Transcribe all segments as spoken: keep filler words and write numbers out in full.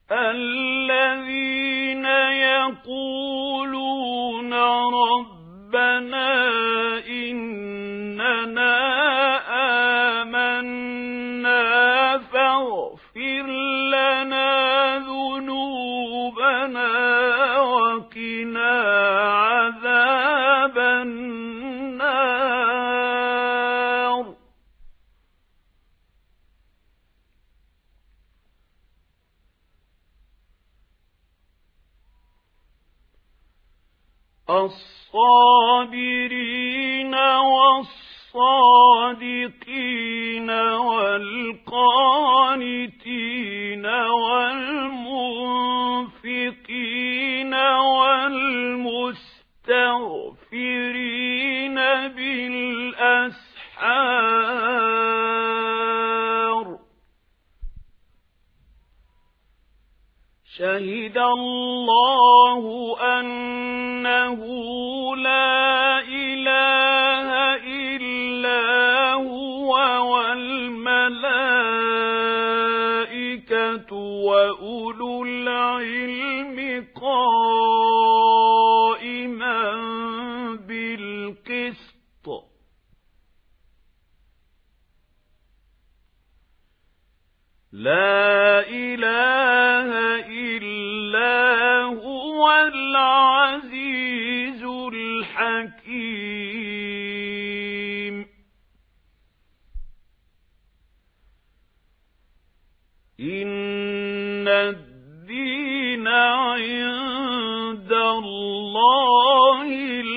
الذين يقولون ربنا إننا آمنا فاغفر لنا ذنوبنا وقنا عذاب النار. الصابرين والصادقين والقانتين والمنفقين والمستغفرين بالأسحار. شهد الله أنه لا إله إلا هو والملائكة وأولو العلم قائما بالقسط. لا إله إلا هو العزيز الحكيم. إن الدين عند الله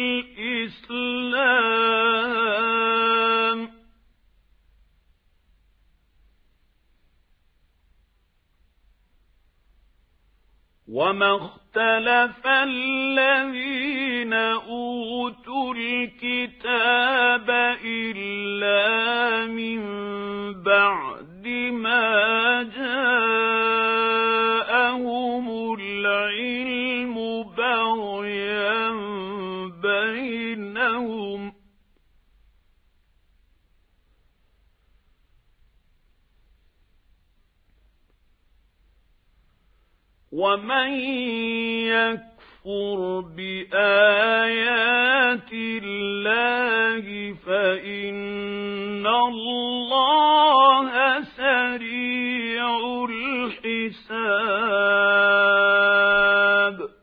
الإسلام. وما اختلف الذين أوتوا الكتاب إلا من بعد ما جاءهم العلم بغيا بينهم. ومن يكفر بآيات الله فإن الله سريع الحساب.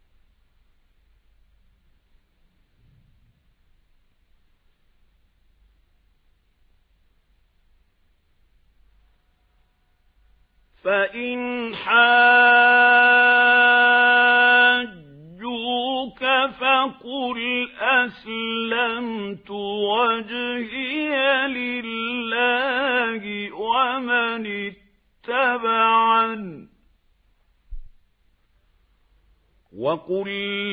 فإن حاجوك فقل أسلمت وجهي لله ومن اتبعني وقل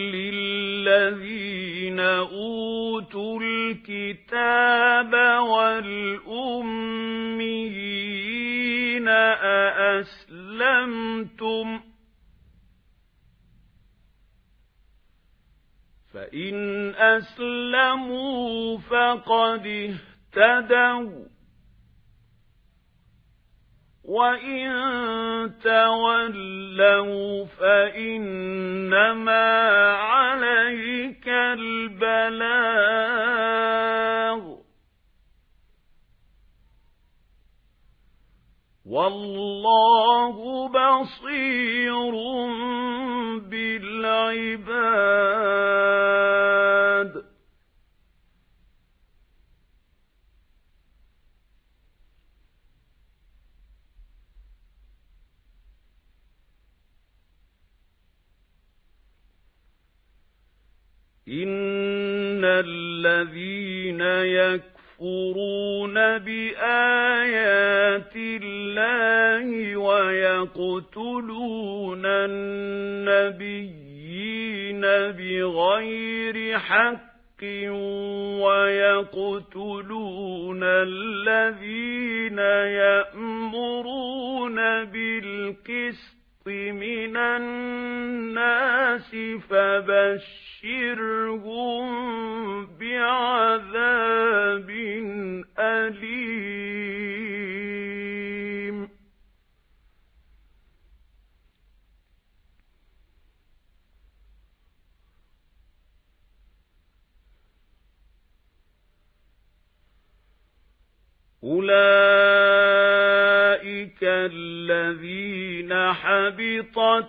للذين أوتوا الكتاب والأميين أأسلمتم فإن أسلموا فقد اهتدوا وإن تولوا فإنما عليك البلاغ والله بصير بالعباد. إن الذين يكفرون بآيات الله ويقتلون النبيين بغير حق ويقتلون الذين يأمرون بالقسط من الناس فبشرهم بعذاب أليم. أولئك الذين حبطت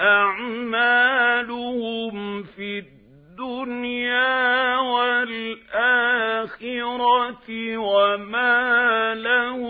أعمالهم في الدنيا والآخرة وما لهم